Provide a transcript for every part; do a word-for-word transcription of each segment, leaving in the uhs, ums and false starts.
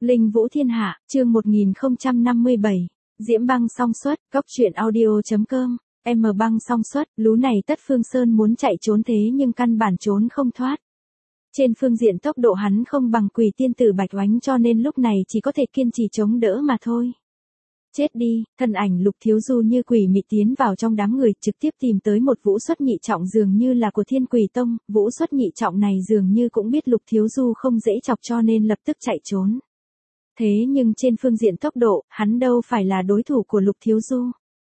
Linh Vũ Thiên Hạ, chương một nghìn không trăm năm mươi bảy. Diễm Băng song xuất, góc truyện audio chấm com. M Băng song xuất, lú này Tất Phương Sơn muốn chạy trốn thế nhưng căn bản trốn không thoát. Trên phương diện tốc độ hắn không bằng Quỷ tiên tử Bạch Oánh cho nên lúc này chỉ có thể kiên trì chống đỡ mà thôi. Chết đi, thân ảnh Lục Thiếu Du như quỷ mị tiến vào trong đám người, trực tiếp tìm tới một Vũ Xuất nhị trọng dường như là của Thiên Quỷ Tông. Vũ Xuất nhị trọng này dường như cũng biết Lục Thiếu Du không dễ chọc cho nên lập tức chạy trốn. Thế nhưng trên phương diện tốc độ, hắn đâu phải là đối thủ của Lục Thiếu Du.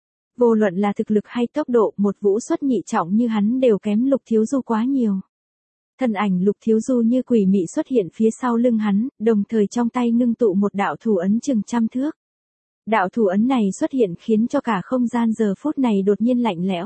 Vô luận là thực lực hay tốc độ, một Vũ Xuất nhị trọng như hắn đều kém Lục Thiếu Du quá nhiều. Thân ảnh Lục Thiếu Du như quỷ mị xuất hiện phía sau lưng hắn, đồng thời trong tay ngưng tụ một đạo thủ ấn chừng trăm thước. Đạo thủ ấn này xuất hiện khiến cho cả không gian giờ phút này đột nhiên lạnh lẽo.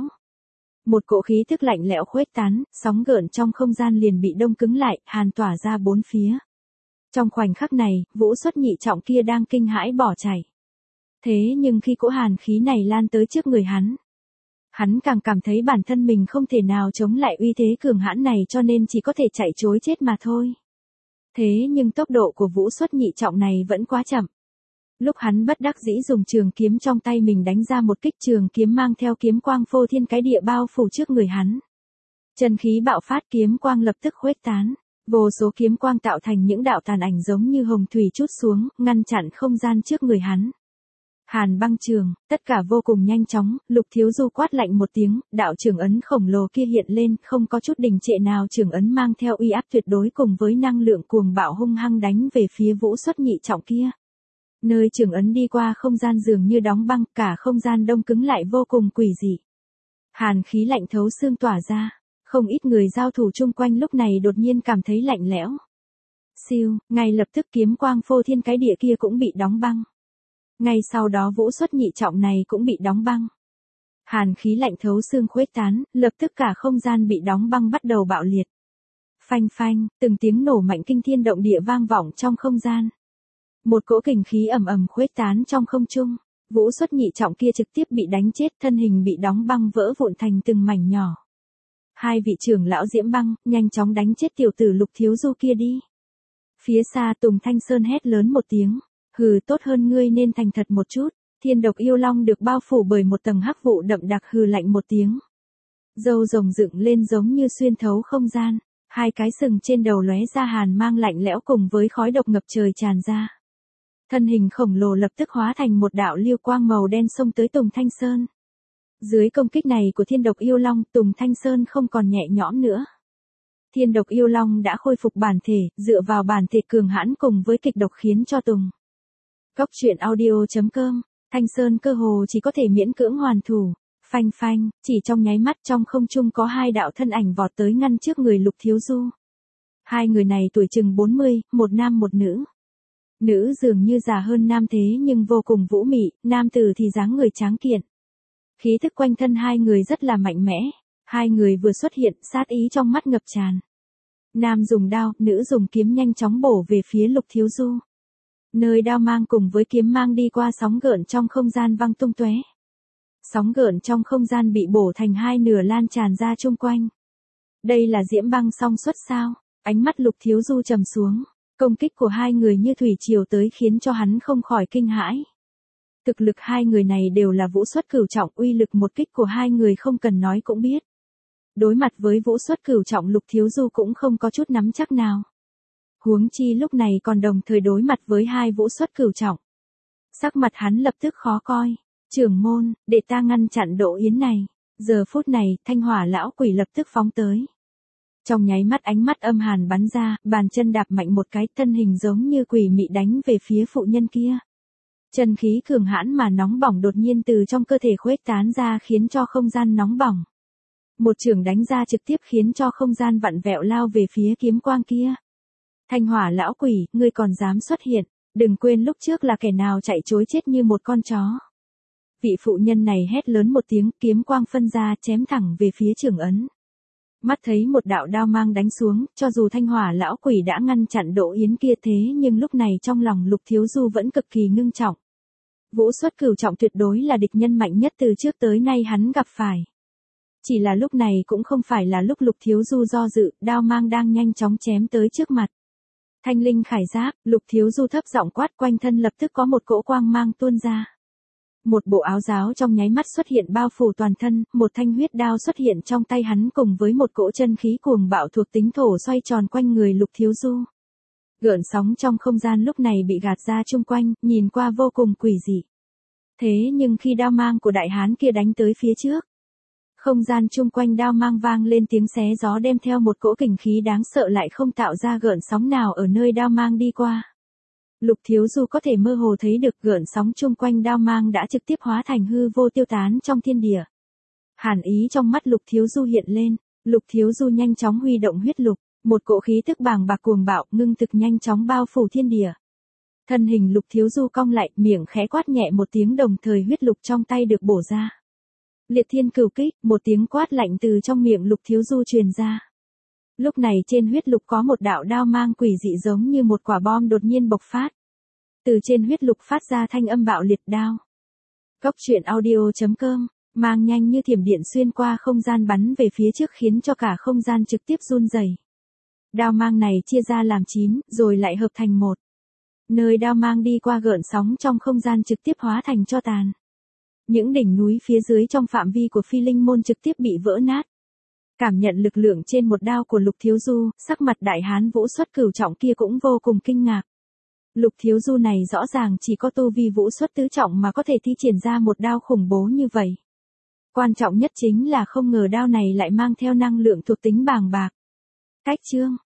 Một cỗ khí tức lạnh lẽo khuếch tán, sóng gợn trong không gian liền bị đông cứng lại, hàn tỏa ra bốn phía. Trong khoảnh khắc này, Vũ Xuất nhị trọng kia đang kinh hãi bỏ chạy. Thế nhưng khi cỗ hàn khí này lan tới trước người hắn, hắn càng cảm thấy bản thân mình không thể nào chống lại uy thế cường hãn này cho nên chỉ có thể chạy trối chết mà thôi. Thế nhưng tốc độ của Vũ Xuất nhị trọng này vẫn quá chậm. Lúc hắn bất đắc dĩ dùng trường kiếm trong tay mình đánh ra một kích, trường kiếm mang theo kiếm quang phô thiên cái địa bao phủ trước người hắn. Chân khí bạo phát, kiếm quang lập tức khuếch tán. Vô số kiếm quang tạo thành những đạo tàn ảnh giống như hồng thủy trút xuống, ngăn chặn không gian trước người hắn. Hàn băng trường, tất cả vô cùng nhanh chóng, Lục Thiếu Du quát lạnh một tiếng, đạo trường ấn khổng lồ kia hiện lên, không có chút đình trệ nào, trường ấn mang theo uy áp tuyệt đối cùng với năng lượng cuồng bạo hung hăng đánh về phía Vũ Xuất nhị trọng kia. Nơi trường ấn đi qua không gian dường như đóng băng, cả không gian đông cứng lại vô cùng quỷ dị. Hàn khí lạnh thấu xương tỏa ra. Không ít người giao thủ chung quanh lúc này đột nhiên cảm thấy lạnh lẽo. Siêu, ngay lập tức kiếm quang phô thiên cái địa kia cũng bị đóng băng. Ngay sau đó Vũ Xuất nhị trọng này cũng bị đóng băng. Hàn khí lạnh thấu xương khuếch tán, lập tức cả không gian bị đóng băng bắt đầu bạo liệt. Phanh phanh, từng tiếng nổ mạnh kinh thiên động địa vang vọng trong không gian. Một cỗ kình khí ầm ầm khuếch tán trong không trung. Vũ Xuất nhị trọng kia trực tiếp bị đánh chết, thân hình bị đóng băng vỡ vụn thành từng mảnh nhỏ. Hai vị trưởng lão Diễm Băng, nhanh chóng đánh chết tiểu tử Lục Thiếu Du kia đi. Phía xa Tùng Thanh Sơn hét lớn một tiếng. Hừ, tốt hơn ngươi nên thành thật một chút. Thiên độc yêu long được bao phủ bởi một tầng hắc vụ đậm đặc, hừ lạnh một tiếng. Râu rồng dựng lên giống như xuyên thấu không gian. Hai cái sừng trên đầu lóe ra hàn mang lạnh lẽo cùng với khói độc ngập trời tràn ra. Thân hình khổng lồ lập tức hóa thành một đạo lưu quang màu đen xông tới Tùng Thanh Sơn. Dưới công kích này của thiên độc yêu long, Tùng Thanh Sơn không còn nhẹ nhõm nữa. Thiên độc yêu long đã khôi phục bản thể, dựa vào bản thể cường hãn cùng với kịch độc khiến cho Tùng. Góc truyện audio chấm com, Thanh Sơn cơ hồ chỉ có thể miễn cưỡng hoàn thủ. Phanh phanh, chỉ trong nháy mắt trong không trung có hai đạo thân ảnh vọt tới ngăn trước người Lục Thiếu Du. Hai người này tuổi chừng bốn mươi, một nam một nữ. Nữ dường như già hơn nam thế nhưng vô cùng vũ mị, nam tử thì dáng người tráng kiện. Khí thức quanh thân hai người rất là mạnh mẽ, hai người vừa xuất hiện, sát ý trong mắt ngập tràn. Nam dùng đao, nữ dùng kiếm nhanh chóng bổ về phía Lục Thiếu Du. Nơi đao mang cùng với kiếm mang đi qua sóng gợn trong không gian văng tung tóe. Sóng gợn trong không gian bị bổ thành hai nửa lan tràn ra chung quanh. Đây là Diễm Băng song xuất sao? Ánh mắt Lục Thiếu Du trầm xuống, công kích của hai người như thủy triều tới khiến cho hắn không khỏi kinh hãi. Thực lực hai người này đều là Vũ Xuất cửu trọng, uy lực một kích của hai người không cần nói cũng biết. Đối mặt với Vũ Xuất cửu trọng, Lục Thiếu Du cũng không có chút nắm chắc nào. Huống chi lúc này còn đồng thời đối mặt với hai Vũ Xuất cửu trọng. Sắc mặt hắn lập tức khó coi. Trưởng môn, để ta ngăn chặn Đỗ Yến này. Giờ phút này, Thanh Hỏa lão quỷ lập tức phóng tới. Trong nháy mắt ánh mắt âm hàn bắn ra, bàn chân đạp mạnh một cái, thân hình giống như quỷ mị đánh về phía phụ nhân kia. Chân khí cường hãn mà nóng bỏng đột nhiên từ trong cơ thể khuếch tán ra khiến cho không gian nóng bỏng. Một chưởng đánh ra trực tiếp khiến cho không gian vặn vẹo lao về phía kiếm quang kia. Thanh Hỏa lão quỷ, ngươi còn dám xuất hiện, đừng quên lúc trước là kẻ nào chạy trối chết như một con chó. Vị phụ nhân này hét lớn một tiếng, kiếm quang phân ra chém thẳng về phía trường ấn. Mắt thấy một đạo đao mang đánh xuống, cho dù Thanh Hỏa lão quỷ đã ngăn chặn Đỗ Yến kia thế nhưng lúc này trong lòng Lục Thiếu Du vẫn cực kỳ ngưng trọng. Vũ Xuất cửu trọng tuyệt đối là địch nhân mạnh nhất từ trước tới nay hắn gặp phải. Chỉ là lúc này cũng không phải là lúc Lục Thiếu Du do dự, đao mang đang nhanh chóng chém tới trước mặt. Thanh linh khải giáp, Lục Thiếu Du thấp giọng quát, quanh thân lập tức có một cỗ quang mang tuôn ra. Một bộ áo giáo trong nháy mắt xuất hiện bao phủ toàn thân, một thanh huyết đao xuất hiện trong tay hắn cùng với một cỗ chân khí cuồng bạo thuộc tính thổ xoay tròn quanh người Lục Thiếu Du. Gợn sóng trong không gian lúc này bị gạt ra chung quanh, nhìn qua vô cùng quỷ dị. Thế nhưng khi đao mang của đại hán kia đánh tới phía trước, không gian chung quanh đao mang vang lên tiếng xé gió đem theo một cỗ kình khí đáng sợ lại không tạo ra gợn sóng nào ở nơi đao mang đi qua. Lục Thiếu Du có thể mơ hồ thấy được gợn sóng chung quanh đao mang đã trực tiếp hóa thành hư vô tiêu tán trong thiên địa. Hàn ý trong mắt Lục Thiếu Du hiện lên, Lục Thiếu Du nhanh chóng huy động huyết lục, một cỗ khí tức bàng bạc cuồng bạo ngưng thực nhanh chóng bao phủ thiên địa. Thân hình Lục Thiếu Du cong lại, miệng khẽ quát nhẹ một tiếng, đồng thời huyết lục trong tay được bổ ra. Liệt thiên cửu kích, một tiếng quát lạnh từ trong miệng Lục Thiếu Du truyền ra. Lúc này trên huyết lục có một đạo đao mang quỷ dị giống như một quả bom đột nhiên bộc phát. Từ trên huyết lục phát ra thanh âm bạo liệt đao. Cốc truyện audio chấm com, mang nhanh như thiểm điện xuyên qua không gian bắn về phía trước khiến cho cả không gian trực tiếp run rẩy. Đao mang này chia ra làm chín, rồi lại hợp thành một. Nơi đao mang đi qua gợn sóng trong không gian trực tiếp hóa thành tro tàn. Những đỉnh núi phía dưới trong phạm vi của Phi Linh môn trực tiếp bị vỡ nát. Cảm nhận lực lượng trên một đao của Lục Thiếu Du, sắc mặt đại hán vũ xuất cửu trọng kia cũng vô cùng kinh ngạc. Lục Thiếu Du này rõ ràng chỉ có tu vi vũ xuất tứ trọng mà có thể thi triển ra một đao khủng bố như vậy. Quan trọng nhất chính là không ngờ đao này lại mang theo năng lượng thuộc tính bàng bạc. Cách chương